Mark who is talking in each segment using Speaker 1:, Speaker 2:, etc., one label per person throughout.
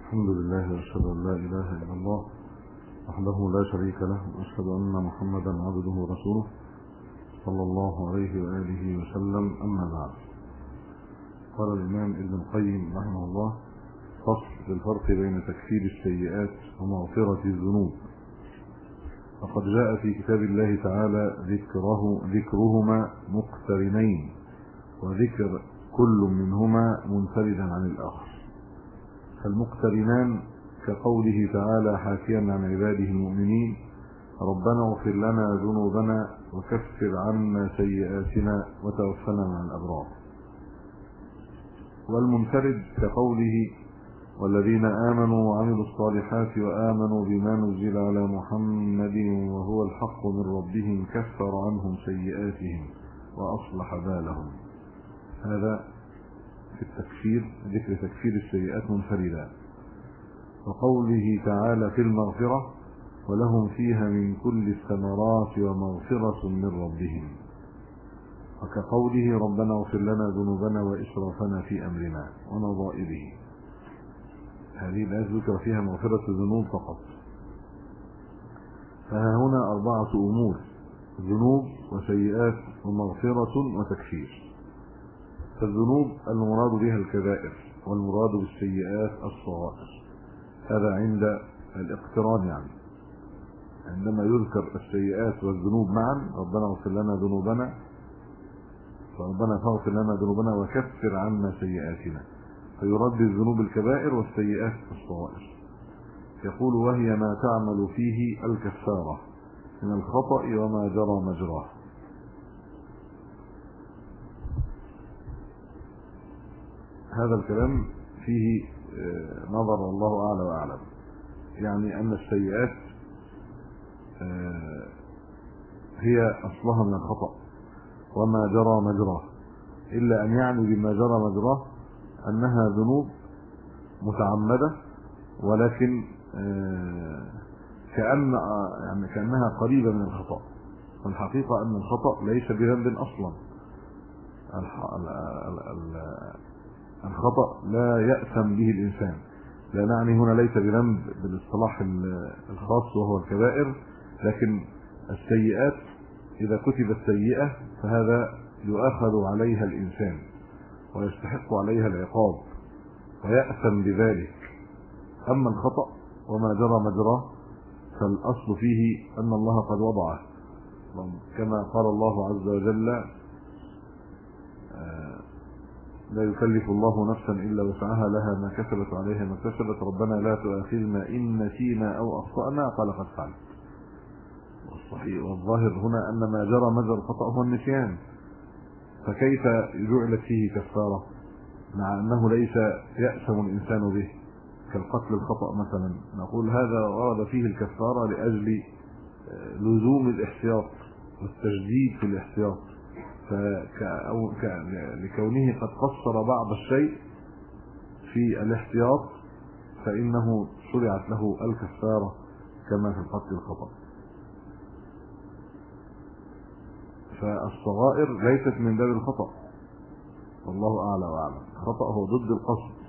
Speaker 1: الحمد لله واشهد ان لا اله الا الله وحده لا شريك له واشهد ان محمدا عبده ورسوله صلى الله عليه واله وسلم. اما بعد، قال الامام ابن القيم رحمه الله: فصل في الفرق بين تكفير السيئات ومغفرة الذنوب. وقد جاء في كتاب الله تعالى ذكرهما مقترنين، وذكر كل منهما منفردا عن الآخر. فالمقترنان كقوله تعالى حاكيا عن عباده المؤمنين: ربنا اغفر لنا ذنوبنا وكفر عنا سيئاتنا وتوفنا مع الأبرار. والمنفرد كقوله: والذين آمنوا وعملوا الصالحات وآمنوا بما نزل على محمد وهو الحق من ربهم كفر عنهم سيئاتهم وأصلح بالهم. هذا في التكفير، ذكر تكفير السيئات منفردا. وقوله تعالى في المغفرة: ولهم فيها من كل الثمرات ومغفرة من ربهم. وكقوله: ربنا اغفر لنا ذنوبنا وإسرافنا في أمرنا ونظائره. هذه الآية ذكر فيها مغفرة الذنوب فقط. فها هنا 4 أمور: ذنوب وسيئات ومغفرة وتكفير. فالذنوب المراد بها الكبائر، والمراد بالسيئات الصغائر. هذا عند الاقتران، يعني عندما يذكر السيئات والذنوب معا: ربنا اغفر لنا ذنوبنا، فربنا فاغفر لنا ذنوبنا وكفر عنا سيئاتنا، فيرد الذنوب الكبائر والسيئات الصغائر. يقول: وهي ما تعمل فيه الكفارة من الخطأ وما جرى مجراه. هذا الكلام فيه نظر، الله أعلى وأعلم. يعني أن السيئات هي أصلها من الخطأ وما جرى مجراه، إلا أن يعني بما جرى مجراه أنها ذنوب متعمدة، ولكن كأنها قريبة من الخطأ. والحقيقة أن الخطأ ليس بذنب أصلا. الخطأ لا يأثم به الإنسان. لا نعني هنا ليس بذنب بالاصطلاح الخاص وهو الكبائر، لكن السيئات إذا كتبت سيئة فهذا يؤاخذ عليها الإنسان ويستحق عليها العقاب ويأثم بذلك. أما الخطأ وما جرى مجراه فالأصل فيه أن الله قد وضعه، كما قال الله عز وجل: لا يكلف الله نفسا إلا وسعها لها ما كسبت عليها ما اكتسبت ربنا لا تؤاخذنا إن نسينا أو أخطأنا قال قد فعلت. والصحيح والظاهر هنا أن ما جرى مجرى الخطأ هو النسيان، فكيف جعلت فيه كفارة مع أنه ليس يأثم الإنسان به كالقتل الخطأ مثلا؟ نقول هذا ورد فيه الكفارة لأجل لزوم الاحتياط والتجديد في الاحتياط، لكونه قد قصر بعض الشيء في الاحتياط فإنه شرعت له الكفارة كما في القتل الخطأ. فالصغائر ليست من باب الخطأ، والله أعلى وأعلم. الخطأ هو ضد القصد.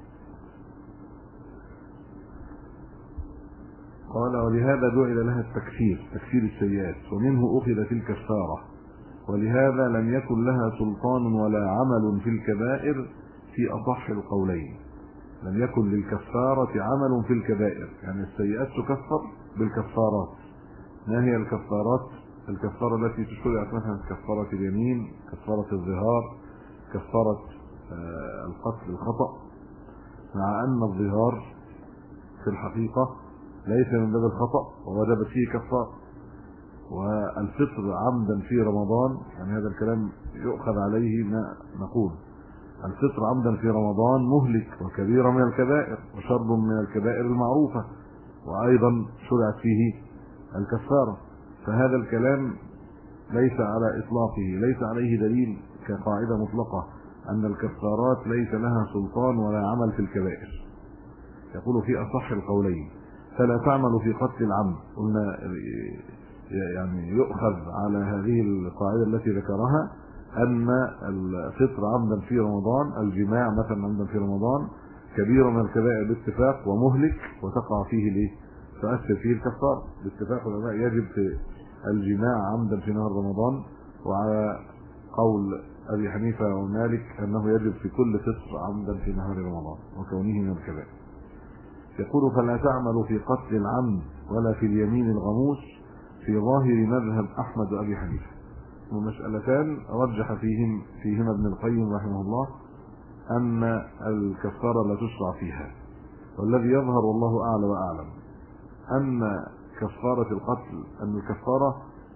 Speaker 1: قال: ولهذا جعل لها التكفير، تكفير السيئات، ومنه أخذت الكفارة. ولهذا لم يكن لها سلطان ولا عمل في الكبائر في أصح القولين. لم يكن للكفارة عمل في الكبائر، يعني السيئات تكفر بالكفارات. ما هي الكفارات؟ الكفارة التي تشرعت مثلا كفارة اليمين، كفارة الظهار، كفارة القتل الخطأ، مع أن الظهار في الحقيقة ليس من باب الخطأ ووجبت فيه كفارة. والفطر عمدا في رمضان، يعني هذا الكلام يؤخذ عليه ما نقول: الفطر عمدا في رمضان مهلك وكبيرة من الكبائر وشر من الكبائر المعروفة، وأيضا شرعت فيه الكفارة. فهذا الكلام ليس على إطلاقه، ليس عليه دليل كقاعدة مطلقة أن الكفارات ليس لها سلطان ولا عمل في الكبائر. يقول في أصح القولين: فلا تعمل في قتل العمد. قلنا يعني يؤخذ على هذه القاعدة التي ذكرها أن الفطر عمدا في رمضان، الجماع مثلا عمدا في رمضان، كبيرة من الكبائر باتفاق ومهلك وتقع فيه الايه؟ تؤثر فيه الكفارة باتفاق العلماء. يجب في الجماع عمدا في نهار رمضان، وعلى قول ابي حنيفة ومالك انه يجب في كل فطر عمدا في نهار رمضان وكونه من الكبائر. يقول فلا تعمل في قتل العمد ولا في اليمين الغموس في ظاهر مذهب احمد وابي حنيفة. ومسألتان رجح فيهما ابن القيم رحمه الله ان الكفارة لا تشرع فيها، والذي يظهر والله اعلى واعلم ان كفارة القتل ان الكفارة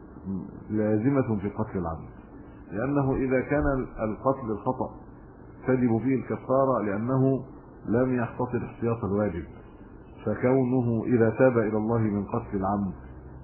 Speaker 1: لازمة في قتل العمد، لانه اذا كان القتل الخطأ تجب فيه الكفارة لانه لم يحتطل احتياط الواجب، فكونه اذا تاب الى الله من قتل العمد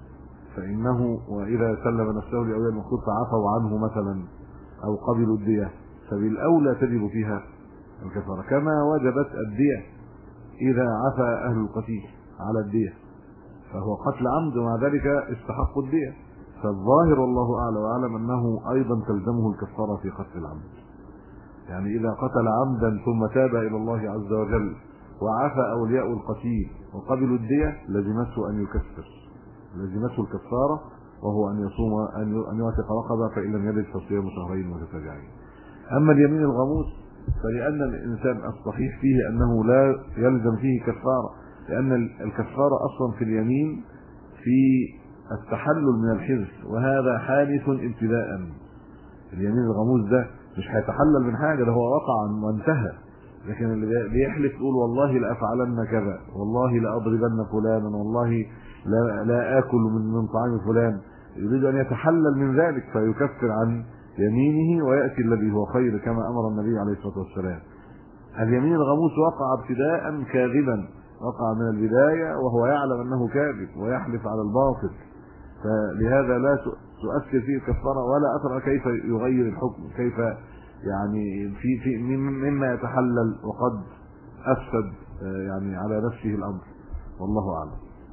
Speaker 1: فانه واذا سلم نفسه لاولياء المقتول فعفوا عنه مثلا او قبلوا الدية فبالاولى تجب فيها الكفارة، كما وجبت الدية اذا عفى اهل القتيل على الدية، فهو قتل عمد ومع ذلك استحقوا الدية. فالظاهر والله اعلى واعلم انه ايضا تلزمه الكفارة في قتل العمد. يعني اذا قتل عمدا ثم تاب الى الله عز وجل وعفى اولياء القتيل وقبلوا الدية لزمته ان يكفر، لزمته الكفارة، وهو ان يصوم ان يعتق رقبة فان لم يجد فصيام شهرين متتابعين. اما اليمين الغموس فلان الانسان الصحيح فيه انه لا يلزم فيه كفارة، لان الكفارة اصلا في اليمين في التحلل من الحنث، وهذا حادث ابتداء. اليمين الغموس ده مش هيتحلل من حاجة، ده هو وقع وانتهى، لكن اللي بيحلف يقول والله لأفعلن كذا، والله لأضربن فلانا، والله لا آكل من طعام فلان، يريد أن يتحلل من ذلك فيكفر عن يمينه ويأتي الذي هو خير كما أمر النبي عليه الصلاة والسلام. اليمين الغموس وقع ابتداء كاذبا، وقع من البداية وهو يعلم أنه كاذب ويحلف على الباطل، فلهذا لا تؤثر فيه الكفارة ولا أثر كيف يغير الحكم، كيف يعني في مما يتحلل وقد أفسد يعني على نفسه الأمر، والله أعلم.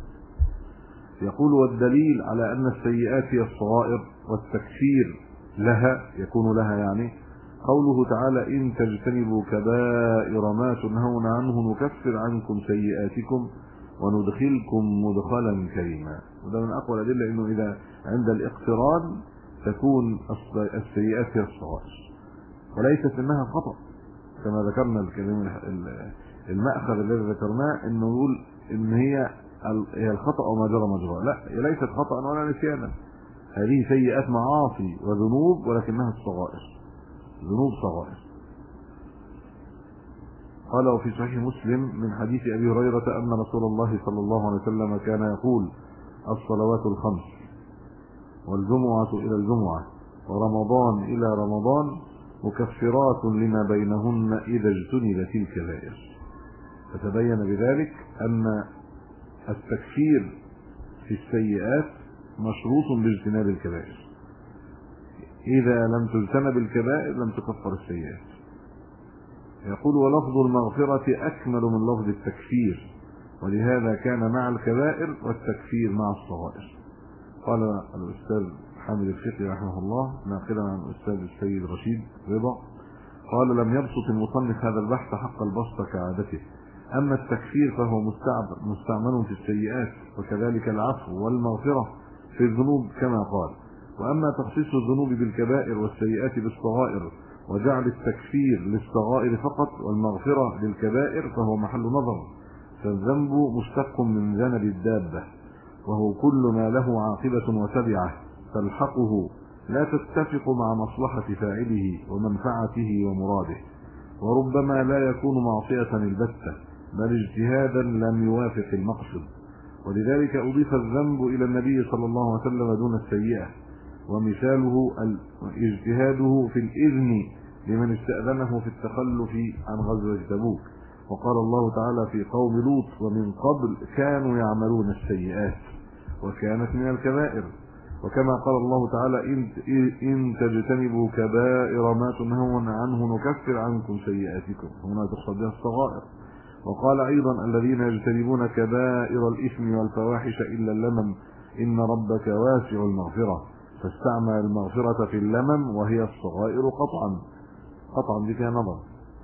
Speaker 1: يقول والدليل على أن السيئات هي الصغائر والتكفير لها يكون لها يعني قوله تعالى إن تجتنبوا كبائر ما تنهون عنه نكفر عنكم سيئاتكم وندخلكم مدخلا كريما. وده من أقوى الأدلة إنه إذا عند الاقتران تكون السيئات هي الصغائر وليست انها خطأ، كما ذكرنا الكلام المأخذ الذي ذكرناه انه يقول ان هي الخطأ وما جرى مجرى، لا هي ليست خطأ ولا نسيانا، هذه سيئات معاصي وذنوب ولكنها الصغائر، ذنوب صغائر. قال وفي صحيح مسلم من حديث ابي هريرة ان رسول الله صلى الله عليه وسلم كان يقول الصلوات الخمس والجمعة الى الجمعة ورمضان الى رمضان مكفرات لما بينهن إذا اجتنبت الكبائر. فتبين بذلك أن التكفير في السيئات مشروط باجتناب الكبائر، إذا لم تجتنب الكبائر لم تكفر السيئات. يقول ولفظ المغفرة أكمل من لفظ التكفير، ولهذا كان مع الكبائر والتكفير مع الصغائر. قال الأستاذ حامد الفقي رحمه الله ناقلا عن الأستاذ السيد رشيد رضا قال لم يبسط المصنف هذا البحث حق البسط كعادته، أما التكفير فهو مستعمل في السيئات، وكذلك العفو والمغفرة في الذنوب كما قال. وأما تخصيص الذنوب بالكبائر والسيئات بالصغائر وجعل التكفير للصغائر فقط والمغفرة للكبائر فهو محل نظر، فالذنب مشتق من ذنب الدابة، وهو كل ما له عاقبة وتبعة تلحقه لا تتفق مع مصلحة فاعله ومنفعته ومراده، وربما لا يكون معصية البتة بل اجتهادا لم يوافق المقصد. ولذلك أضيف الذنب إلى النبي صلى الله عليه وسلم دون السيئة، ومثاله اجتهاده في الإذن لمن استأذنه في التخلف عن غزوة تبوك. وقال الله تعالى في قوم لوط ومن قبل كانوا يعملون السيئات وكانت من الكبائر. وكما قال الله تعالى إن تجتنبوا كبائر ما تنهون عنه نكفر عنكم سيئاتكم، هنا تقصد بها الصغائر. وقال أيضا الذين يجتنبون كبائر الإثم والفواحش إلا اللمم إن ربك واسع المغفرة، فاستعمل المغفرة في اللمم وهي الصغائر قطعا دي فيها نظر.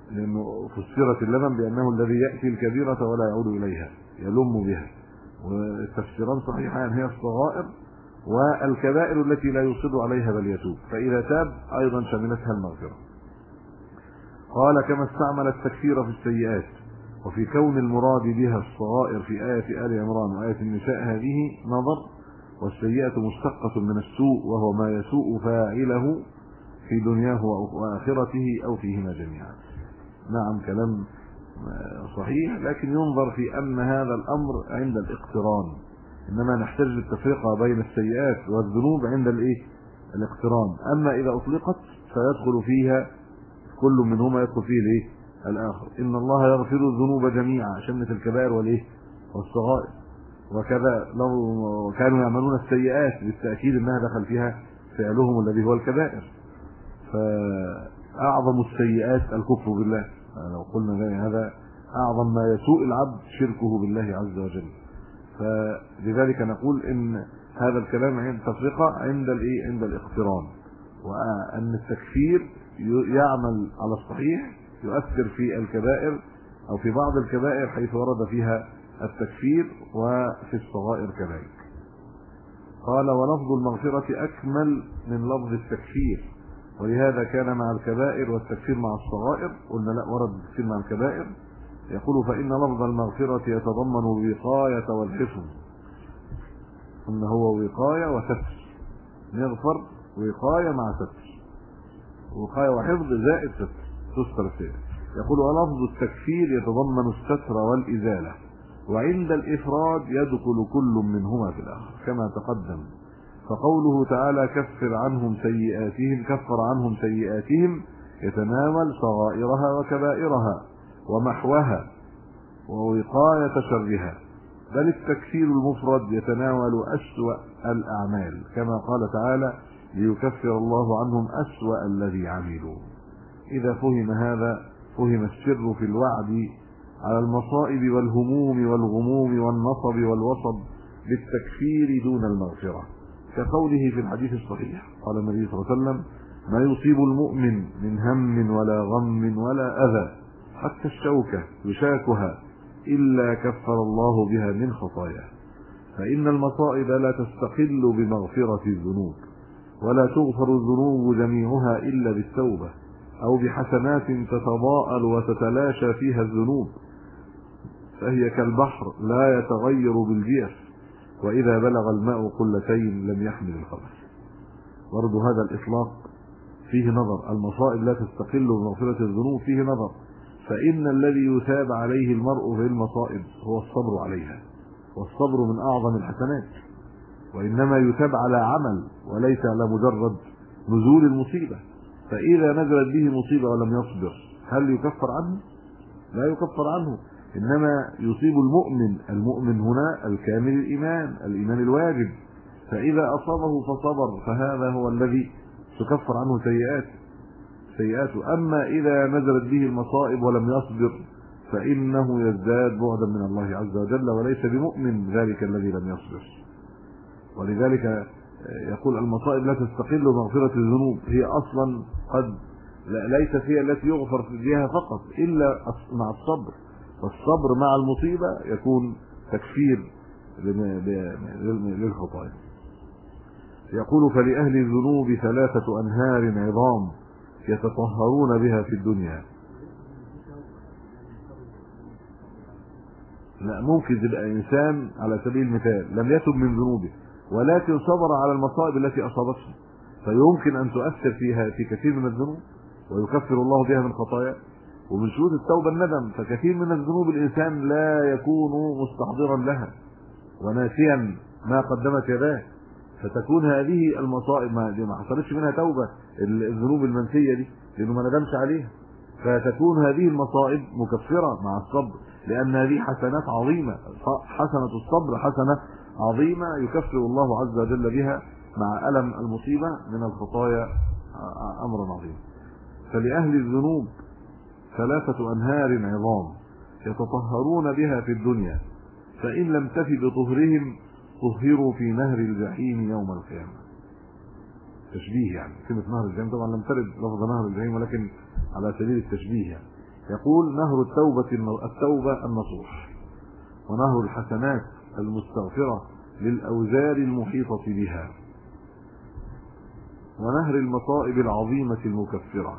Speaker 1: لأنه فسرت اللبن بأنه الذي يأتي الكبيرة ولا يعود إليها، يلم بها، والتفسيران صحيحان، هي الصغائر والكبائر التي لا يصر عليها بل يتوب، فإذا تاب أيضا شملتها المغفرة. قال كما استعمل التكفير في السيئات، وفي كون المراد بها الصغائر في آية آل عمران وآية النساء هذه نظر، والسيئة مشتقة من السوء وهو ما يسوء فاعله في دنياه وآخرته أو فيهما جميعا. نعم كلام صحيح، لكن ينظر في أن هذا الأمر عند الاقتران، إنما نحتاج للتفرقة بين السيئات والذنوب عند الاقتران. أما إذا أطلقت فيدخل فيها كل منهما، يدخل فيه الآخر. إن الله يغفر الذنوب جميعا، شملت الكبائر والصغائر. وكذا لو كانوا يعملون السيئات بالتأكيد أنها دخل فيها فعلهم الذي هو الكبائر. فأعظم السيئات الكفر بالله، لو قلنا هذا أعظم ما يسوء العبد شركه بالله عز وجل. فلذلك نقول إن هذا الكلام عند تفرقة عند الاقتران، وأن التكفير يعمل على الصحيح، يؤثر في الكبائر أو في بعض الكبائر حيث ورد فيها التكفير، وفي الصغائر كذلك. قال ولفظ المغفرة أكمل من لفظ التكفير، ولهذا كان مع الكبائر والتكفير مع الصغائر. قلنا لا، ورد التكفير مع الكبائر. يقول فإن لفظ المغفرة يتضمن الوقاية والحفظ، إن هو وقاية وستر، نغفر وقاية مع ستر، وقاية وحفظ زائد ستر السيئة. يقول ولفظ التكفير يتضمن الستر والإزالة، وعند الإفراد يدخل كل منهما في الآخر كما تقدم. فقوله تعالى كفر عنهم سيئاتهم يتناول صغائرها وكبائرها ومحوها ووقاية شرها، بل التكفير المفرد يتناول أسوأ الأعمال، كما قال تعالى ليكفر الله عنهم أسوأ الذي عملوا. إذا فهم هذا فهم السر في الوعد على المصائب والهموم والغموم والنصب والوصب بالتكفير دون المغفرة، كقوله في الحديث الصحيح قال النبي صلى الله عليه وسلم ما يصيب المؤمن من هم ولا غم ولا أذى حتى الشوكة يشاكها إلا كفر الله بها من خطاياه. فإن المصائب لا تستقل بمغفرة الذنوب، ولا تغفر الذنوب جميعها إلا بالتوبة أو بحسنات تتضاءل وتتلاشى فيها الذنوب، فهي كالبحر لا يتغير بالجيف، وإذا بلغ الماء قلتين لم يحمل الخبث. برضو هذا الإطلاق فيه نظر، المصائب لا تستقل بمغفرة الذنوب فيه نظر، فإن الذي يثاب عليه المرء في المصائب هو الصبر عليها، والصبر من أعظم الحسنات، وإنما يثاب على عمل وليس على مجرد نزول المصيبة. فإذا نزلت به مصيبة ولم يصبر هل يكفر عنه؟ لا يكفر عنه، إنما يصيب المؤمن هنا الكامل الإيمان الواجب، فإذا أصابه فصبر فهذا هو الذي تكفر عنه سيئاته. أما إذا نزلت به المصائب ولم يصبر فإنه يزداد بعدا من الله عز وجل، وليس بمؤمن ذلك الذي لم يصبر. ولذلك يقول المصائب لا تستقل بمغفرة الذنوب، هي أصلا قد ليست هي التي يغفر بها فقط إلا مع الصبر، والصبر مع المصيبة يكون تكفير للخطايا. يقول فلأهل الذنوب 3 أنهار عظام يتطهرون بها في الدنيا. لا، ممكن تبقى إنسان على سبيل المثال لم يتب من ذنوبه ولكن صبر على المصائب التي أصابته، فيمكن أن تؤثر فيها في كثير من الذنوب ويكفر الله بها من خطاياه. ومن شروط التوبة الندم، فكثير من الذنوب الإنسان لا يكون مستحضرا لها وناسيا ما قدمت يداه، فتكون هذه المصائب ما حصلتش منها توبة، الذنوب المنسية دي لأنه ما ندمش عليها، فتكون هذه المصائب مكفرة مع الصبر، لأن هذه حسنات عظيمة، حسنة الصبر حسنة عظيمة يكفر الله عز وجل بها مع ألم المصيبة من الخطايا أمر عظيم. فلأهل الذنوب 3 أنهار عظام يتطهرون بها في الدنيا، فإن لم تفي بطهرهم طهروا في نهر الجحيم يوم القيامة. تشبيه يعني، كلمة نهر الجحيم طبعا لم ترد لفظ نهر الجحيم ولكن على سبيل التشبيه يعني. يقول: نهر التوبة النصوح، ونهر الحسنات المستغفرة للأوزار المحيطة بها، ونهر المصائب العظيمة المكفرة.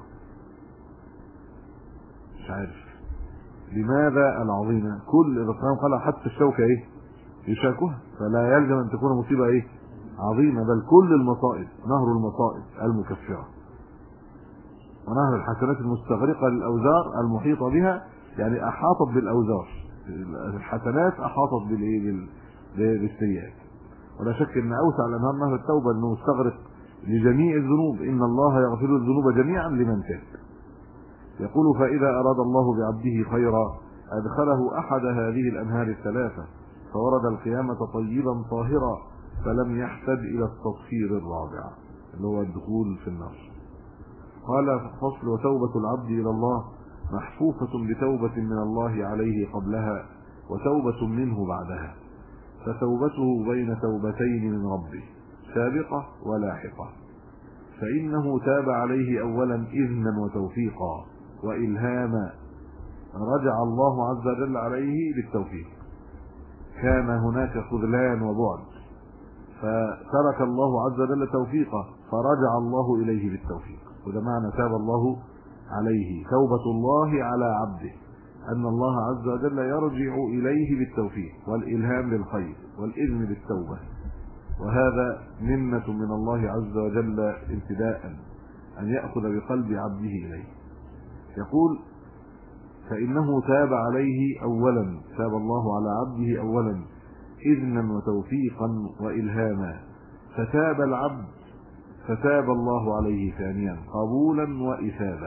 Speaker 1: مش عارف لماذا العظيمة؟ كل الرسول قال حتى الشوكة يشاكها، فلا يلزم ان تكون مصيبة عظيمة، بل كل المصائب، نهر المصائب المكفرة. ونهر الحسنات المستغرقة للأوزار المحيطة بها، يعني أحاطت بالأوزار، الحسنات أحاطت بالسيئات. ولا شك ان اوسع الانهار نهر التوبة انه مستغرق لجميع الذنوب، ان الله يغفر الذنوب جميعا لمن تاب. يقول: فإذا أراد الله بعبده خيرا أدخله أحد هذه الأنهار الثلاثة، فورد القيامة طيبا طاهرا، فلم يحتج إلى التطهير الرابع اللي هو الدخول في النار. قال: فصل: وتوبة العبد إلى الله محفوفة بتوبة من الله عليه قبلها، وتوبة منه بعدها، فتوبته بين توبتين من ربه سابقة ولاحقة، فإنه تاب عليه أولا إذنا وتوفيقا وإلهاما، رجع الله عز وجل عليه بالتوفيق. كان هناك خذلان وبعد، فترك الله عز وجل توفيقه، فرجع الله إليه بالتوفيق. وده معنى تاب الله عليه، توبة الله على عبده، أن الله عز وجل يرجع إليه بالتوفيق والإلهام للخير والإذن بالتوبة، وهذا منة من الله عز وجل ابتداء، أن يأخذ بقلب عبده إليه. يقول: فإنه تاب عليه أولا، تاب الله على عبده أولا إذنا وتوفيقا وإلهاما، فتاب العبد فتاب الله عليه ثانيا قبولا وإثابة.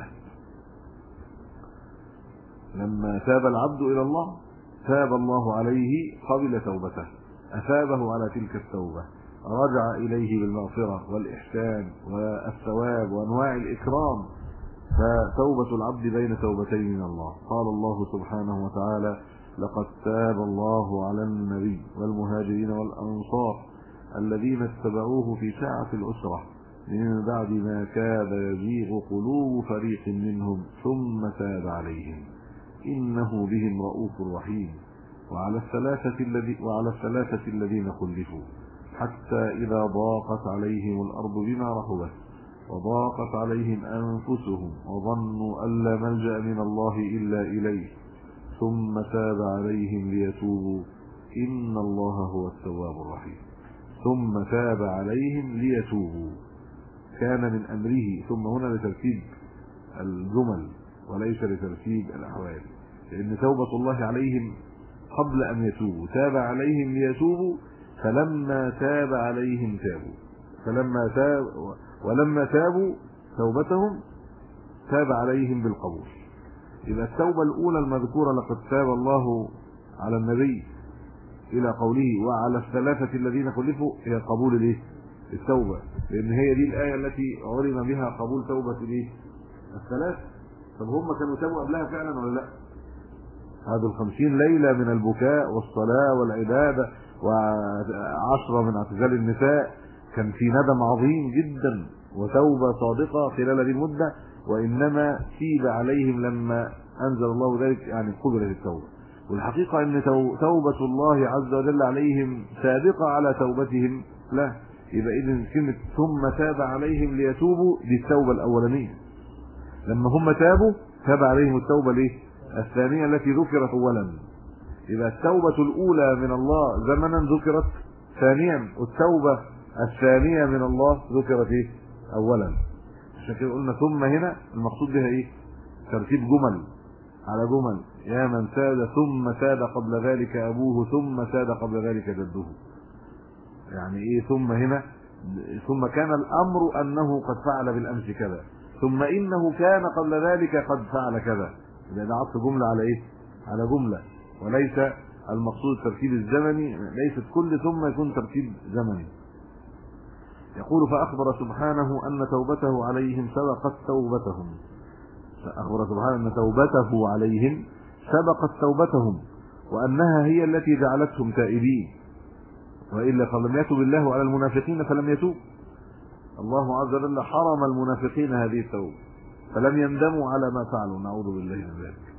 Speaker 1: لما تاب العبد إلى الله تاب الله عليه قبل توبته، أثابه على تلك التوبة، رجع إليه بالمغفرة والإحسان والثواب وأنواع الإكرام. فتوبة العبد بين توبتين من الله. قال الله سبحانه وتعالى: لقد تاب الله على النبي والمهاجرين والأنصار الذين اتبعوه في ساعة الأسرة من بعد ما كاد يزيغ قلوب فريق منهم ثم تاب عليهم إنه بهم رؤوف رحيم. وعلى الثلاثة الذين خلفوا حتى إذا ضاقت عليهم الأرض بما رحبت وضاقت عليهم أنفسهم وظنوا أن لا ملجأ من الله إلا إليه ثم تاب عليهم ليتوبوا إن الله هو التواب الرحيم. ثم تاب عليهم ليتوبوا، كان من أمره ثم هنا لترتيب الجمل وليس لترتيب الأحوال، لأن توبة الله عليهم قبل أن يتوبوا، تاب عليهم ليتوبوا، فلما تاب عليهم تابوا، ولما تابوا توبتهم تاب عليهم بالقبول. إذا التوبة الأولى المذكورة لقد تاب الله على النبي إلى قوله وعلى الثلاثة الذين خلفوا هي قبول التوبة، لأن هي دي الآية التي علم بها قبول توبة الثلاثة. طب هم كانوا تابوا قبلها فعلا ولا لا؟ هذا 50 ليلة من البكاء والصلاة والعبادة و10 من اعتزال النساء كان في ندم عظيم جدا وتوبة صادقة خلال هذه المدة، وإنما تيب عليهم لما أنزل الله ذلك، يعني قبلت التوبة. والحقيقة أن توبة الله عز وجل عليهم سابقة على توبتهم لا، يبقى إذن كلمة ثم تاب عليهم ليتوبوا دي التوبة الأولانية، لما هم تابوا تاب عليهم التوبة الثانية التي ذكرت أولا. إذا التوبة الأولى من الله زمنا ذكرت ثانيا، والتوبة الثانية من الله ذكرت أولا. عشان كده قلنا ثم هنا المقصود بها ترتيب جمل على جمل. يا من ساد ثم ساد قبل ذلك أبوه ثم ساد قبل ذلك جده. يعني ثم هنا ثم كان الأمر أنه قد فعل بالأمس كذا، ثم إنه كان قبل ذلك قد فعل كذا. ده عطف جملة على على جملة، وليس المقصود الترتيب الزمني، ليست كل ثم يكون ترتيب زمني. يقول فأخبر سبحانه أن توبته عليهم سبقت توبتهم، فأخبر سبحانه أن توبته عليهم سبقت توبتهم، وأنها هي التي جعلتهم تائبين، وإلا فلم يتب الله على المنافقين فلم يتوب. الله عز وجل حرم المنافقين هذه التوبة، فلم يندموا على ما فعلوا، نعوذ بالله من ذلك.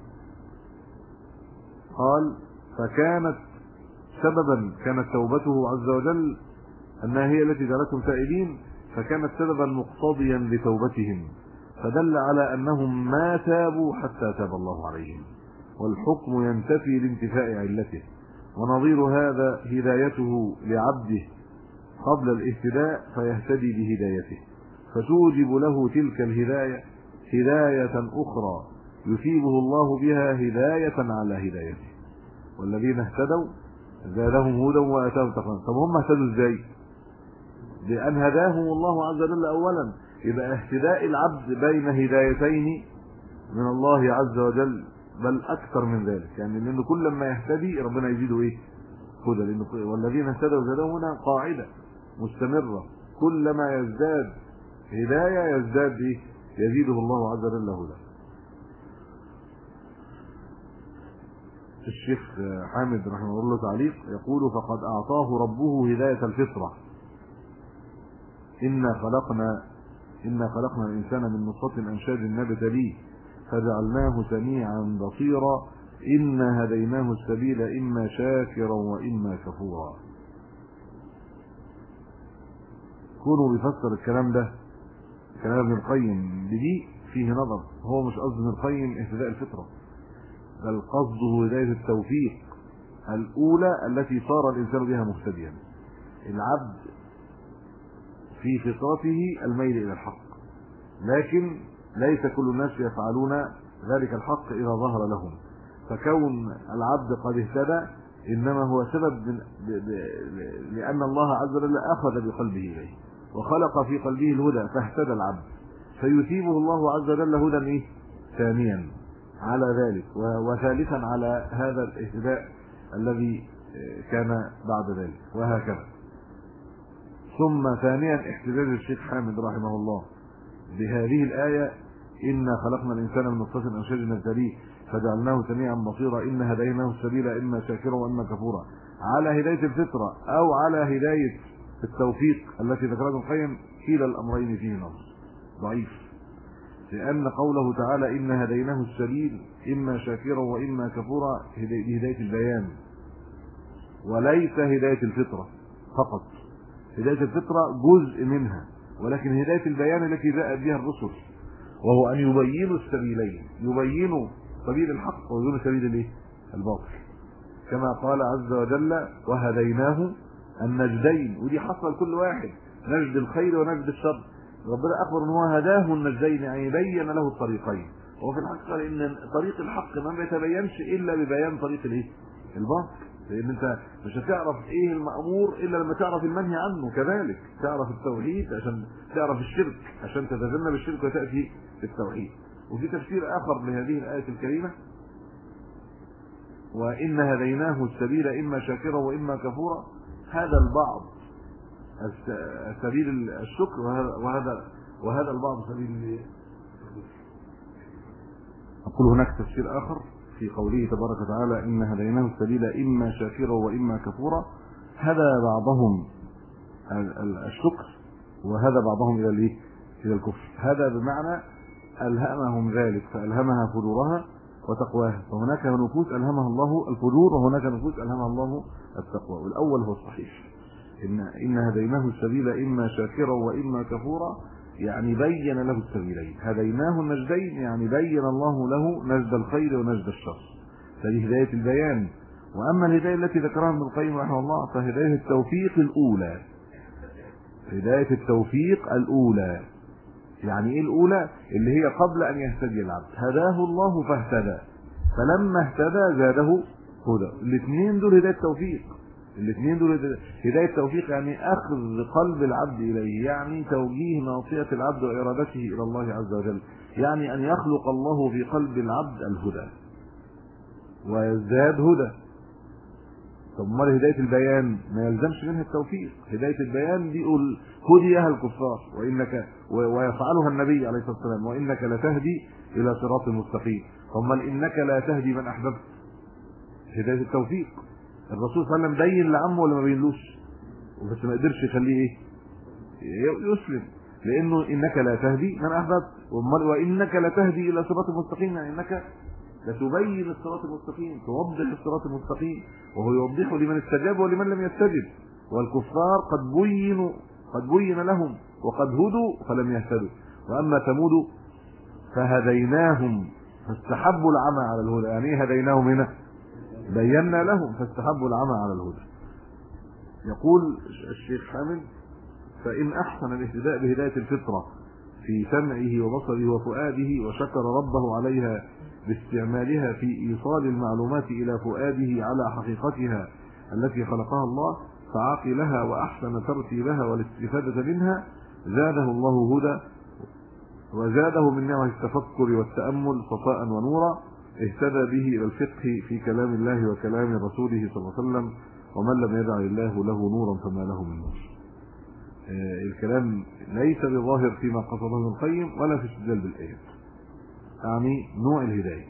Speaker 1: قال فكانت سببا، كانت توبته عز وجل أنها هي التي جعلتهم تائبين، فكانت سببا مقتضيا لتوبتهم، فدل على أنهم ما تابوا حتى تاب الله عليهم، والحكم ينتفي لانتفاء علته. ونظير هذا هدايته لعبده قبل الاهتداء فيهتدي بهدايته، فتوجب له تلك الهداية هداية أخرى يثيبه الله بها هداية على هدايته. والذين اهتدوا زادهم هدى وآتاهم تقوى. طب هم اهتدوا ازاي؟ بأن هداهم الله عز وجل أولا. يبقى اهتداء العبد بين هدايتين من الله عز وجل، بل أكثر من ذلك، يعني لأنه كل ما يهتدي ربنا يزيده ايه؟ هدى. لأنه والذين اهتدوا زادهم هنا قاعدة مستمرة، كلما يزداد هداية يزداد ايه؟ يزيده الله عز وجل هدى. الشيخ حامد رحمه الله تعليق يقول فقد أعطاه ربه هداية الفطرة. إنا خلقنا الإنسان من نطفة أمشاج نبتليه فجعلناه سميعا بصيرا إنا هديناه السبيل إما شاكرا وإما كفورا. كونوا بيفسر الكلام ده كلام ابن القيم بدي فيه نظر. هو مش قصد ابن القيم اهتداء الفطرة، بل قصده هداية التوفيق الأولى التي صار الإنسان بها مهتديا. العبد في فطرته الميل إلى الحق، لكن ليس كل الناس يفعلون ذلك الحق إذا ظهر لهم، فكون العبد قد اهتدى إنما هو سبب لأن الله عز وجل أخذ بقلبه إليه وخلق في قلبه الهدى فاهتدى العبد، فيثيبه الله عز وجل هدى ثانيا على ذلك، وثالثا على هذا الاهتداء الذي كان بعد ذلك، وهكذا. ثم ثانيا احتجاج الشيخ حامد رحمه الله بهذه الآية إنا خلقنا الإنسان من نطفة أمشاج نبتليه فجعلناه سميعا بصيرا إنا هديناه السبيل إما شاكرا وإما كفورا، على هداية الفطرة أو على هداية التوفيق التي ذكرها ابن القيم. كلا الأمرين فيه نظر ضعيف، لأن قوله تعالى إنا هديناه السبيل إما شاكرا وإما كفورا هداية البيان وليس هداية الفطرة فقط. هداية الفطرة جزء منها، ولكن هداية البيان التي جاء بها الرسل وهو أن يبينوا السبيلين، يبينوا سبيل الحق ويبينوا سبيل الباطل، كما قال عز وجل وهديناه النجدين، ودي حصل كل واحد نجد الخير ونجد الشر. ربنا أخبر أن هو هداه النجدين، يعني يبين له الطريقين. وفي الحقيقة لأن طريق الحق ما بيتبينش إلا ببيان طريق الباطل، لأن أنت مش هتعرف إيه المأمور إلا لما تعرف المنهي عنه، كذلك تعرف التوحيد عشان تعرف الشرك، عشان تتجنب الشرك وتأتي بالتوحيد. وفي تفسير آخر لهذه الآية الكريمة وإن هديناه السبيل إما شاكرا وإما كفورا، هذا البعض سبيل الشكر وهذا البعض سبيل. أقول هناك تفسير آخر في قوله تبارك وتعالى إن هديناه السبيل إما شاكرا وإما كفورا، هذا بعضهم الشكر وهذا بعضهم إلى الكفر. هذا بمعنى ألهمهم ذلك فألهمها فجورها وتقواها، وهناك نفوس ألهمها الله الفجور وهناك نفوس ألهمها الله التقوى، والأول هو الصحيح. إن هديناه السبيل إما شاكرا وإما كفورا، يعني بين له السبيلين. هديناه النجدين يعني بين الله له نجد الخير ونجد الشر، فهذه هداية البيان. وأما الهداية التي ذكرها ابن القيم رحمه الله فهداية التوفيق الأولى. هداية التوفيق الأولى يعني إيه الأولى؟ اللي هي قبل أن يهتدي العبد، هداه الله فاهتدى، فلما اهتدى زاده هدى. الاثنين دول هداية التوفيق، الاثنين دول هداية التوفيق، يعني أخذ قلب العبد إليه، يعني توجيه ناصية العبد وإرادته إلى الله عز وجل، يعني أن يخلق الله في قلب العبد الهدى ويزداد هدى. طب امال هداية البيان ما يلزمش منها التوفيق. هداية البيان دي يقول هديها الكفار ويفعلها النبي عليه الصلاة والسلام وإنك لتهدي إلى صراط مستقيم. طب إنك لا تهدي من أحببت، هداية التوفيق. الرسول صلى الله عليه وسلم بين لعمه ولا ما بينلوش؟ بس ما قدرش يخليه يسلم، لأنه إنك لا تهدي من أحببت. وإنك لتهدي إلى صراط مستقيم، يعني إنك لتبين الصراط المستقيم، توضح الصراط المستقيم، وهو يوضحه لمن استجاب ولمن لم يستجب. والكفار قد بين لهم وقد هدوا فلم يهتدوا. وأما ثمود فهديناهم فاستحبوا العمى على الهدى. يعني ايه هديناهم هنا؟ بينا لهم فاستحبوا العمى على الهدى. يقول الشيخ حامد: فإن أحسن الاهتداء بهداية الفطرة في سمعه وبصره وفؤاده، وشكر ربه عليها باستعمالها في إيصال المعلومات إلى فؤاده على حقيقتها التي خلقها الله، فعقلها وأحسن ترتيبها والاستفادة منها، زاده الله هدى وزاده من نعمة التفكر والتأمل صفاء ونورا، اهتدى به إلى الفقه في كلام الله وكلام رسوله صلى الله عليه وسلم، ومن لم يجعل الله له نورا فما له من نور. الكلام ليس بظاهر فيما قصده ابن القيم ولا في استدلال بالآيات، يعني نوع الهداية.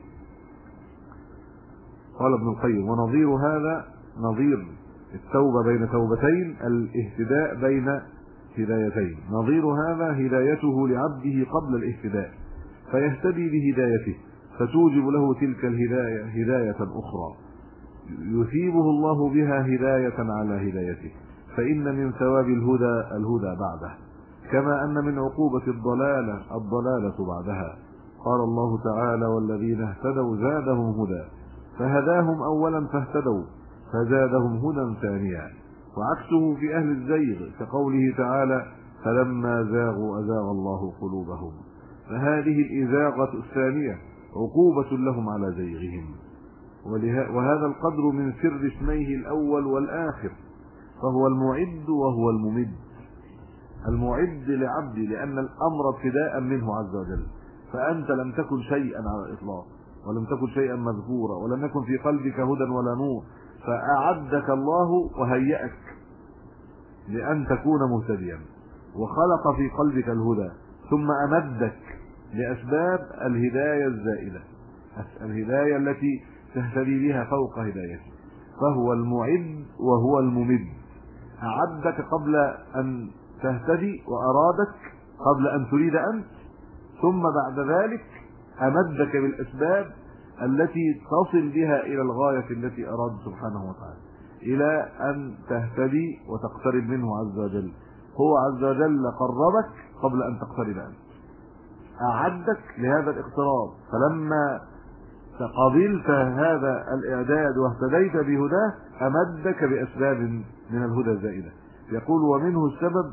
Speaker 1: قال ابن القيم: ونظير هذا نظير التوبة بين توبتين، الاهتداء بين هدايتين. نظير هذا هدايته لعبده قبل الاهتداء فيهتدي بهدايته، فتوجب له تلك الهداية هداية أخرى يثيبه الله بها هداية على هدايته، فإن من ثواب الهدى بعده، كما أن من عقوبة الضلالة بعدها. قال الله تعالى: والذين اهتدوا زادهم هدى، فهداهم أولا فاهتدوا فزادهم هدى ثانيا. وعكسه في أهل الزيغ كقوله تعالى: فلما زاغوا أزاغ الله قلوبهم. فهذه الإزاغة الثانية عقوبة لهم على زيغهم. وهذا القدر من سر اسميه الأول والآخر، فهو المعد وهو الممد. المعد لعبدي لأن الأمر ابتداء منه عز وجل، فأنت لم تكن شيئا على الإطلاق، ولم تكن شيئا مذكورا، ولم يكن في قلبك هدى ولا نور، فأعدك الله وهيئك لأن تكون مهتديا، وخلق في قلبك الهدى، ثم أمدك لأسباب الهداية الزائدة، الهداية التي تهتدي بها فوق هدايته. فهو المعد وهو الممد، أعدك قبل أن تهتدي وأرادك قبل أن تريد أنت، ثم بعد ذلك أمدك بالأسباب التي تصل بها إلى الغاية التي أراد سبحانه وتعالى، إلى أن تهتدي وتقترب منه عز وجل. هو عز وجل قربك قبل أن تقترب أنت، أعدك لهذا الاقتراب، فلما قبلت هذا الإعداد واهتديت بهداه أمدك بأسباب من الهدى الزائدة. يقول: ومنه السبب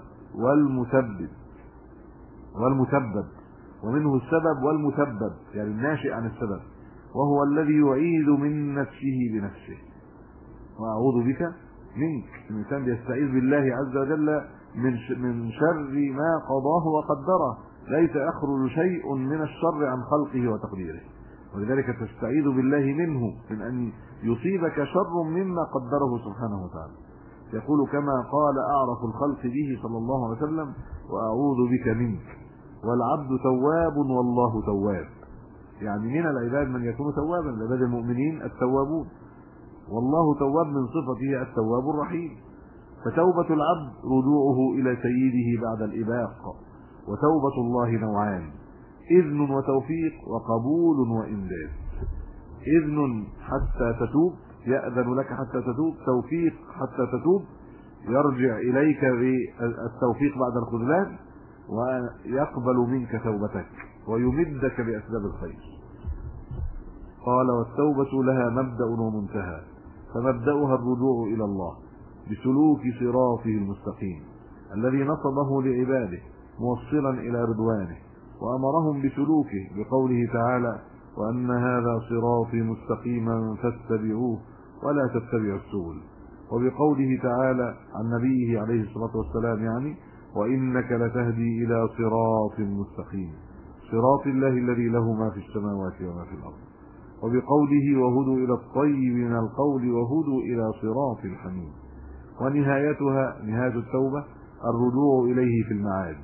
Speaker 1: والمسبب، ومنه السبب والمسبب، يعني الناشئ عن السبب، وهو الذي يعيد من نفسه بنفسه. وأعوذ بك منك، الإنسان بيستعيذ بالله عز وجل من شر ما قضاه وقدره، ليس يخرج شيء من الشر عن خلقه وتقديره، ولذلك تستعيذ بالله منه، من أن يصيبك شر مما قدره سبحانه وتعالى. يقول: كما قال أعرف الخلق به صلى الله عليه وسلم: وأعوذ بك منك. والعبد تواب والله تواب، يعني من العباد من يكون توابا، العباد المؤمنين التوابون، والله تواب من صفته التواب الرحيم. فتوبة العبد رجوعه إلى سيده بعد الإباق. وتوبة الله نوعان: إذن وتوفيق، وقبول وإمداد. إذن حتى تتوب، يأذن لك حتى تتوب، توفيق حتى تتوب، يرجع إليك بالتوفيق بعد الخذلان، ويقبل منك توبتك ويمدك بأسباب الخير. قال: والتوبة لها مبدأ ومنتهى، فمبدأها الرجوع إلى الله بسلوك صراطه المستقيم الذي نصبه لعباده موصلا إلى رضوانه، وأمرهم بسلوكه بقوله تعالى: وأن هذا صراطي مستقيما فاتبعوه ولا تتبعوا السبل، وبقوله تعالى عن نبيه عليه الصلاة والسلام يعني: وإنك لتهدي إلى صراط مستقيم، صراط الله الذي له ما في السماوات وما في الأرض، وبقوله: وهدوا إلى الطيب من القول وهدوا إلى صراط الحميد. ونهايتها، نهاية التوبة، الرجوع إليه في المعاد،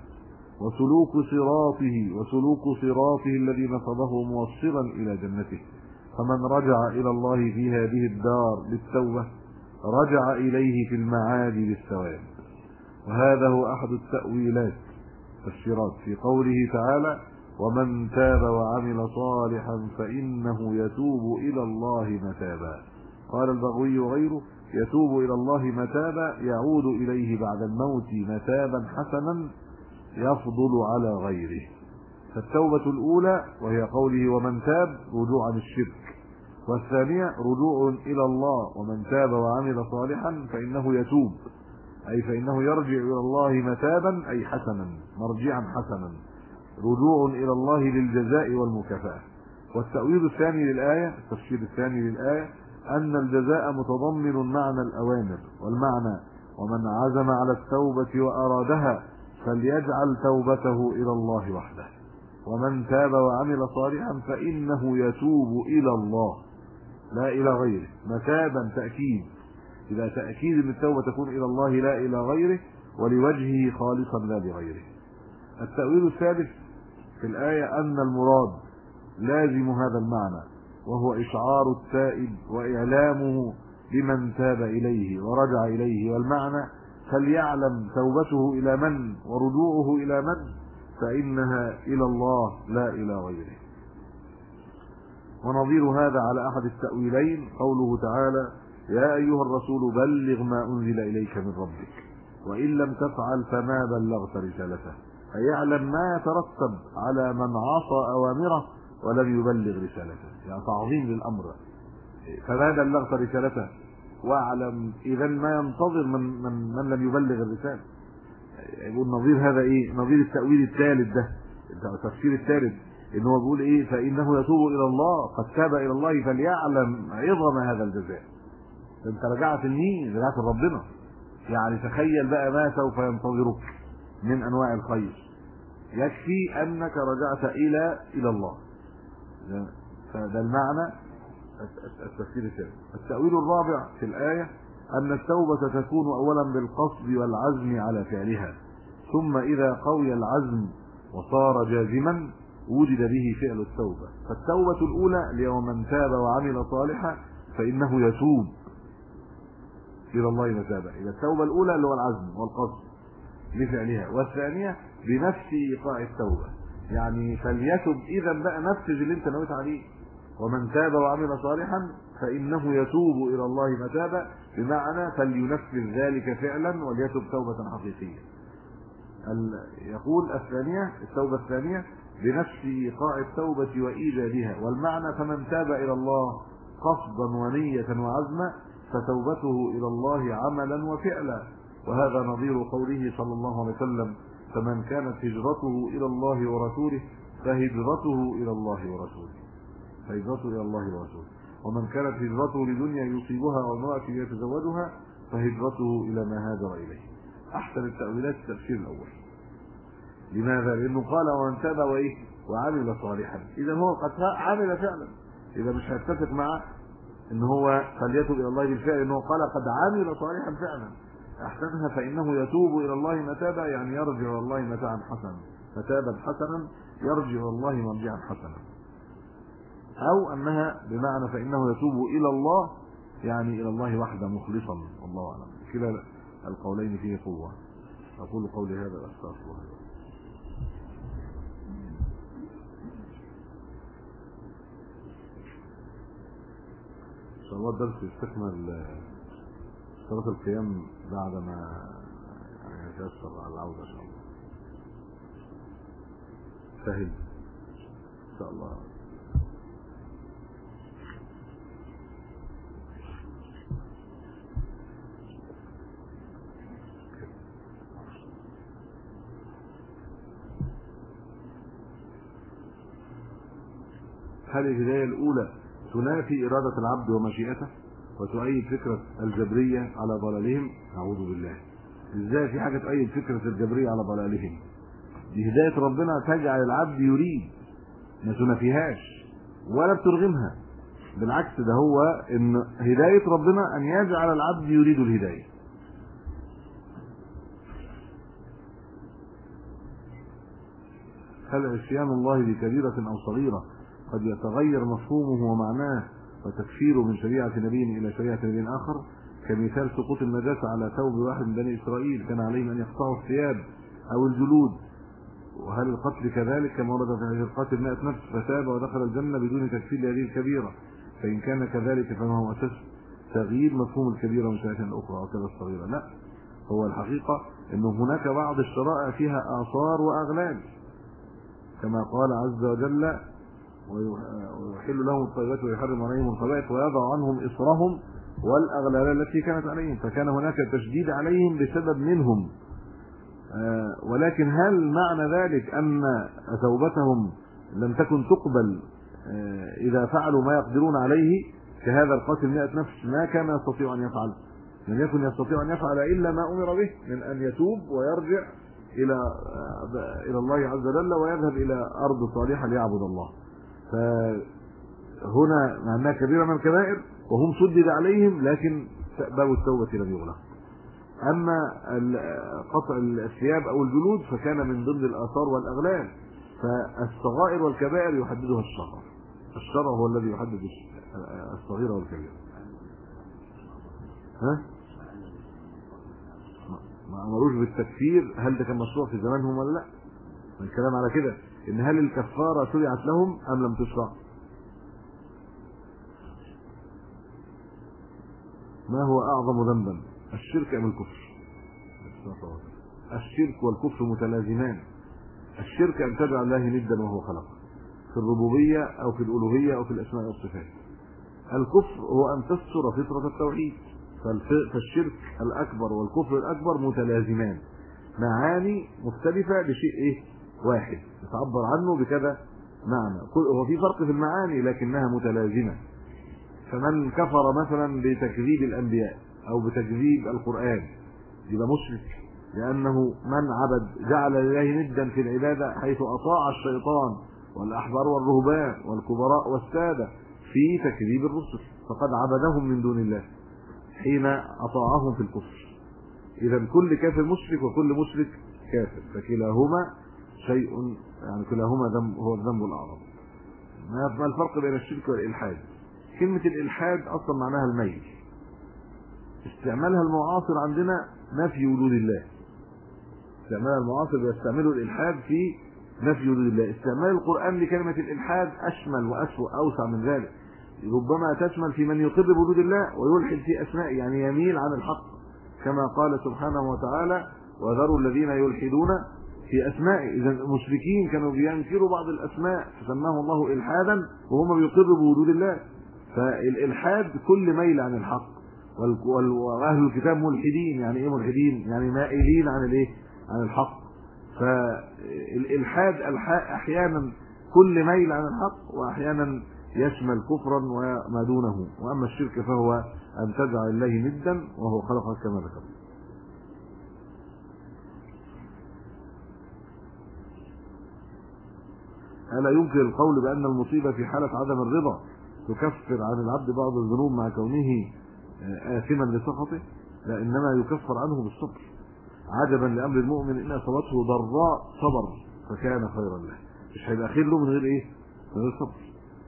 Speaker 1: وسلوك صراطه الذي نصبه موصلا إلى جنته. فمن رجع إلى الله في هذه الدار بالتوبة رجع إليه في المعاد بالثواب. وهذا هو أحد التأويلات التفسيرات في قوله تعالى: ومن تاب وعمل صالحا فإنه يتوب إلى الله متابا. قال البغوي وغيره: يتوب إلى الله متابا يعود إليه بعد الموت متابا حسنا يفضل على غيره. فالتوبة الأولى وهي قوله ومن تاب رجوع عن الشرك، والثانية رجوع إلى الله ومن تاب وعمل صالحا فإنه يتوب، أي فإنه يرجع إلى الله متابا أي حسنا مرجعا حسنا، رجوع إلى الله للجزاء والمكافأة. والتأويل الثاني للآية، التفسير الثاني للآية، أن الجزاء متضمن معنى الأوامر، والمعنى ومن عزم على التوبة وأرادها فليجعل توبته إلى الله وحده، ومن تاب وعمل صالحا فإنه يتوب إلى الله لا إلى غيره. متابا تأكيد، إذا تأكيد أن التوبة تكون إلى الله لا إلى غيره ولوجهه خالصا لا لغيره. التأويل الثالث في الآية أن المراد لازم هذا المعنى، وهو إشعار التائب وإعلامه بمن تاب إليه ورجع إليه، والمعنى فليعلم توبته إلى من ورجوعه إلى من فإنها إلى الله لا إلى غيره. ونظير هذا على أحد التأويلين قوله تعالى: يا أيها الرسول بلغ ما أنزل إليك من ربك وإن لم تفعل فما بلغت رسالته، أي يعلم ما يترتب على من عصى أوامره ولم يبلغ رسالته، يعني تعظيم للأمر. فما بلغت رسالته، واعلم إذا ما ينتظر من لم يبلغ الرسالة. يقول نظير هذا إيه؟ نظير التأويل الثالث ده، التفسير الثالث، إن هو بيقول إيه؟ فإنه يتوب إلى الله، قد تاب إلى الله فليعلم عظم هذا الجزاء. أنت رجعت لمين؟ رجعت لربنا. يعني تخيل بقى ما سوف ينتظرك من أنواع الخير، يكفي أنك رجعت إلى الله. فده المعنى التفسير الثالث. التأويل الرابع في الآية أن التوبة تكون أولا بالقصد والعزم على فعلها، ثم إذا قوي العزم وصار جازما وجد به فعل التوبة. فالتوبة الأولى لمن تاب وعمل صالحا فإنه يتوب إلى الله متابا، إذا التوبة الأولى اللي هو العزم والقصد لفعلها، والثانية بنفس إيقاع التوبة، يعني فليتب إذا بقى نفذ اللي أنت نويت عليه. ومن تاب وعمل صالحا فإنه يتوب إلى الله متابا، بمعنى فلينفذ ذلك فعلا وليتب توبة حقيقية. يقول الثانية، التوبة الثانية بنفس إيقاع التوبة وإيجادها، والمعنى فمن تاب إلى الله قصدا ونية وعزما فتوبته إلى الله عملا وفعلا. وهذا نظير قوله صلى الله عليه وسلم: فمن كانت هجرته إلى الله ورسوله فهجرته إلى الله ورسوله، فهجرته إلى الله ورسوله. ومن كانت هجرته لدنيا يصيبها وامرأة يتزوجها فهجرته إلى ما هاجر إليه. أحسن التأويلات التفسير الأول. لماذا؟ لأنه قال ومن تاب وعمل صالحا، إذا هو قد عمل فعلا، إذا مش هيتفق مع إن هو فليتوب إلى الله بالفعل، إنه قال قد عمل صالحا فعلا. أحسنها فإنه يتوب إلى الله متابا، يعني يرجع إلى الله متاعا حسنا، متابا حسنا يرجع إلى الله مرجعا حسنا. أو أنها بمعنى فإنه يتوب إلى الله، يعني إلى الله وحده مخلصا، والله أعلم. كلا القولين فيه قوة. أقول قولي هذا وأستغفر الله. إن شاء الله الدرس يستكمل صلاة القيام بعد ما يتيسر على العودة إن شاء الله. سهل إن شاء الله. هل الهداية الأولى تنافي إرادة العبد ومشيئته وتؤيد فكرة الجبرية على ضلالهم؟ أعوذ بالله. إزاي في حاجة تؤيد فكرة الجبرية على ضلالهم؟ دي هداية ربنا تجعل العبد يريد، ما تنافيهاش ولا بترغمها، بالعكس ده هو إن هداية ربنا أن يجعل العبد يريد الهداية. هل عصيان الله بكبيرة أو صغيرة قد يتغير مفهومه ومعناه وتكفيره من شريعة نبي إلى شريعة نبي آخر؟ كمثال سقوط النجاسة على ثوب واحد من بني إسرائيل كان عليهم أن يقطعوا الثياب أو الجلود وهل القتل كذلك كما ورد في حديث القاتل 100 نفس فتاب ودخل الجنة بدون تكفير لهذه الكبيرة؟ فإن كان كذلك فما هو أساس تغيير مفهوم الكبيرة من شيئا أخرى وكذا الصغيرة؟ لا، هو الحقيقة أنه هناك بعض الشرائع فيها آثار وأغلال، كما قال عز وجل ويحل لهم الطيبات ويحرم عليهم الخبائث ويضع عنهم إصرهم والأغلال التي كانت عليهم، فكان هناك تشديد عليهم بسبب منهم. ولكن هل معنى ذلك أن توبتهم لم تكن تقبل إذا فعلوا ما يقدرون عليه؟ كهذا القاتل 100 نفس ما كان يستطيع أن يفعل، لم يكن يستطيع أن يفعل إلا ما أمر به من أن يتوب ويرجع إلى الله عز وجل ويذهب إلى أرض صالحة ليعبد الله. فهنا مع أنها كبيرة من الكبائر وهم شدد عليهم، لكن باب التوبة لم يغلق. أما قطع الثياب أو الجلود فكان من ضمن الآثار والأغلال. فالصغائر والكبائر يحددها الشرع، الشرع هو الذي يحدد الصغيرة والكبيرة. ها؟ ما أمروش بالتكفير، هل ده كان مشروع في زمانهم ولا لا؟ الكلام على كده إن هل الكفارة شرعت لهم أم لم تشرع؟ ما هو أعظم ذنبا، الشرك أم الكفر؟ الشرك والكفر متلازمان. الشرك أن تجعل الله ندا وهو خلق في الربوبية أو في الألوهية أو في الأسماء والصفات. الكفر هو أن تستر فطرة التوحيد. فالشرك الأكبر والكفر الأكبر متلازمان، معاني مختلفة لشيء واحد تعبر عنه بكذا معنى. هو في فرق في المعاني لكنها متلازمة. فمن كفر مثلا بتكذيب الأنبياء أو بتكذيب القرآن يبقى مشرك، لأنه من عبد جعل لله ندا في العبادة حيث أطاع الشيطان والأحبار والرهبان والكبراء والسادة في تكذيب الرسل، فقد عبدهم من دون الله حين أطاعهم في الكفر. إذا كل كافر مشرك وكل مشرك كافر، فكلاهما شيء، يعني كلاهما ذنب، هو الذنب الأعظم. ما الفرق بين الشرك والإلحاد؟ كلمة الإلحاد أصلا معناها الميل، استعمالها المعاصر عندنا نفي وجود الله. استعمالها المعاصر بيستعملوا الإلحاد في نفي وجود الله. استعمال القرآن لكلمة الإلحاد أشمل وأوسع من ذلك، ربما تشمل في من يقر بوجود الله ويلحد في أسماء، يعني يميل عن الحق، كما قال سبحانه وتعالى وذروا الذين يلحدون في أسمائه. إذا المشركين كانوا بينكروا بعض الأسماء فسماه الله إلحادا وهم بيقروا بوجود الله. فالإلحاد كل ميل عن الحق، وأهل الكتاب ملحدين. يعني إيه ملحدين؟ يعني مائلين عن الحق. فالإلحاد أحيانا كل ميل عن الحق، وأحيانا يشمل كفرا وما دونه. وأما الشرك فهو أن تجعل الله ندا وهو خلقك كما ذكر. ألا يمكن القول بأن المصيبة في حالة عدم الرضا تكفر عن العبد بعض الذنوب مع كونه آثما لسخطه؟ لا، إنما يكفر عنه بالصبر. عجبا لأمر المؤمن إن أصابته ضراء صبر فكان خيرا له. مش هيبقى خير له من غير من غير صبر.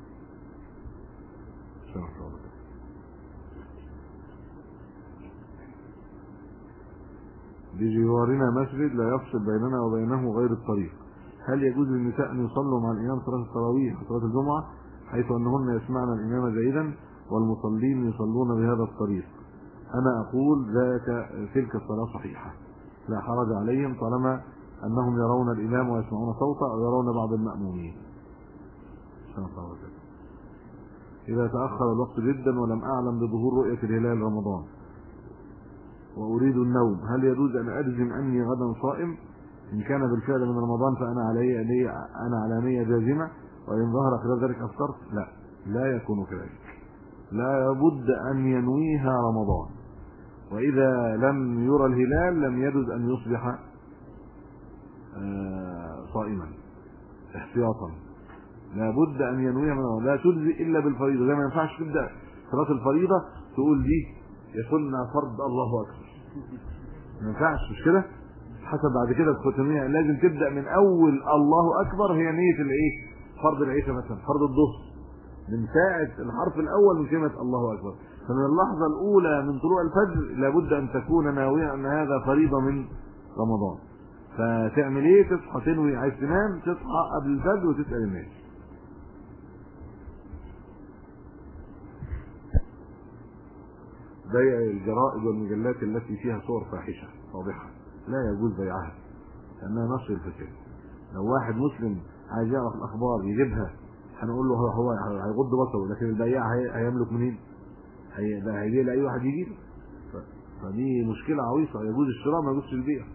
Speaker 1: بجوارنا مسجد لا يفصل بيننا وبينه غير الطريق، هل يجوز للنساء أن يصلوا مع الإمام صلاة التراويح وصلاة الجمعة حيث أنهن يسمعن الإمام جيدا والمصلين يصلون بهذا الطريق؟ أنا أقول تلك الصلاة صحيحة، لا حرج عليهم طالما أنهم يرون الإمام ويسمعون صوته أو يرون بعض المأمومين. إذا تأخر الوقت جدا ولم أعلم بظهور رؤية الهلال رمضان وأريد النوم، هل يجوز أن أجزم أني غدا صائم؟ إن كان بالفعل من رمضان فأنا على نية جازمة، وإن ظهر خلال ذلك أفطرت. لا يكون كذلك، لا بد أن ينويها رمضان. وإذا لم يرى الهلال لم يجوز أن يصبح صائما احتياطا، لا بد أن ينويها من رمضان. لا تجزي إلا بالفريضة، زي ما ينفعش تبدأ صلاة الفريضة تقول دي يكون فرض الله أكبر، ما ينفعش، مش كده؟ حسب بعد كده الختمية لازم تبدأ من أول الله أكبر، هي نية فرض العشاء مثلا، فرض الظهر، من ساعة الحرف الأول من كلمة الله أكبر. فمن اللحظة الأولى من طلوع الفجر لابد أن تكون ناوية أن هذا فريضة من رمضان. فتعمل ايه؟ تصحى تنوي عايز تنام، تصحى قبل الفجر وتسأل الناس. بيع الجرائد والمجلات التي فيها صور فاحشة واضحة لا يجوز بيعها لأنها نشر الفساد. لو واحد مسلم عايز يعرف الأخبار يجيبها هنقول له هو هيغض بصره، لكن البياع هيملك منين؟ ده هيجي لأي واحد يجيبه. فدي مشكلة عويصة. يجوز الشراء ما يجوزش البيع.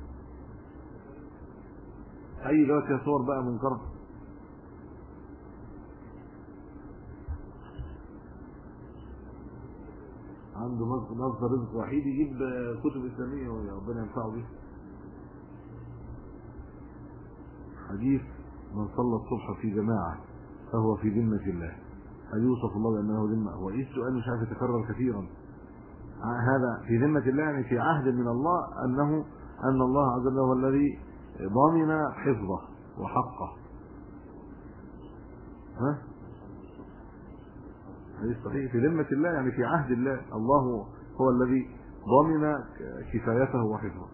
Speaker 1: أي جواب فيها صور بقى منكرة. عنده مصدر رزق وحيد يجيب كتب إسلامية وربنا ينفعه بيها. حديث من صلى الصبح في جماعة فهو في ذمة الله، هل يوصف الله بأنه ذمة؟ هو إيه السؤال مش عارف يتكرر كثيرا. هذا في ذمة الله يعني في عهد من الله أن الله عز وجل هو الذي ضامن حفظه وحقه. ها؟ هذه صحيح، في ذمة الله يعني في عهد الله، الله هو الذي ضامن كفايته وحفظه.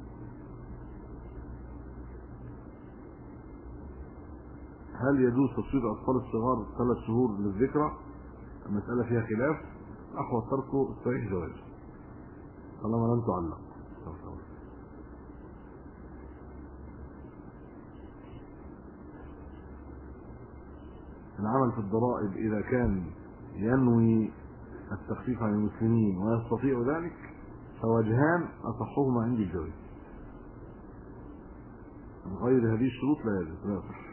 Speaker 1: هل يجوز تصوير الأطفال الصغار 3 شهور للذكرى؟ المسألة فيها خلاف، أحوط تركه الصحيح جواز طالما لم تعلق. العمل في الضرائب إذا كان ينوي التخفيف عن المسلمين ويستطيع ذلك فوجهان أصحهما عندي الجواز. من غير هذه الشروط لا يجوز، لا يصح.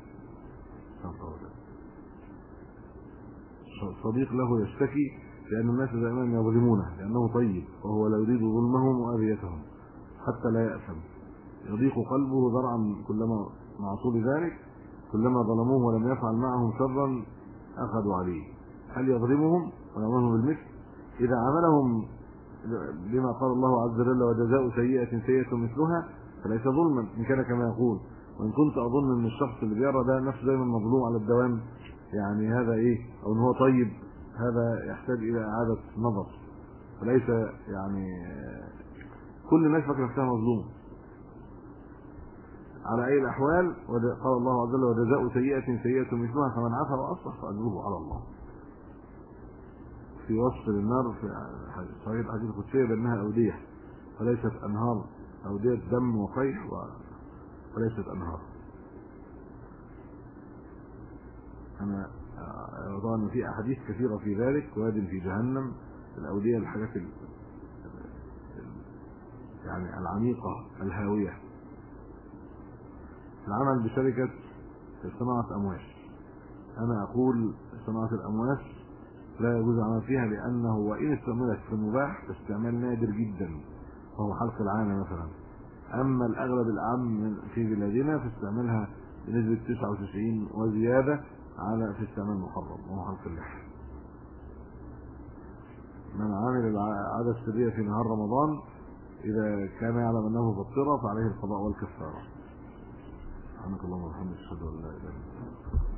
Speaker 1: صديق له يشتكي لأن الناس دائما يظلمونه لأنه طيب وهو لا يريد ظلمهم وأذيتهم حتى لا يأثم، يضيق قلبه ذرعا كلما مع طول ذلك كلما ظلموه ولم يفعل معهم شرا أخذوا عليه. هل يظلمهم ويعملهم بالمثل؟ إذا عملهم بما قال الله عز وجل وجزاء سيئة سيئة مثلها فليس ظلما إن كان كما يقول. وإن كنت أظن أن الشخص اللي بيرى ده نفسه دايما مظلوم على الدوام يعني هذا إيه، أو أن هو طيب، هذا يحتاج إلى إعادة نظر. فليس يعني كل الناس فاكرة نفسها مظلوم. على أي الأحوال قال الله عز وجل وجزاء سيئة سيئة مثلها فمن عفا وأصلح فأجره على الله. في وصف للنار في صحيح الحديث القدسي بأنها أودية وليست أنهار، أودية دم وقيح وليست أنهار. أنا أظن في أحاديث كثيرة في ذلك، واد في جهنم، الأودية الحاجات يعني العميقة الهاوية. العمل بشركة صناعة أمواس، أنا أقول صناعة الأمواس لا يجوز العمل فيها لأنه وإن استعملت في المباح استعمال نادر جدا وهو حلق العانة مثلا. أما الأغلب العام في بلادنا فاستعملها بنسبة 99 وزيادة على في استعمال محرم وهو حلق اللحية. من عامل العادة السرية في نهار رمضان إذا كان يعلم أنه مفطرة فعليه القضاء والكفارة. سبحانك اللهم وبحمدك أشهد أن لا إله إلا أنت.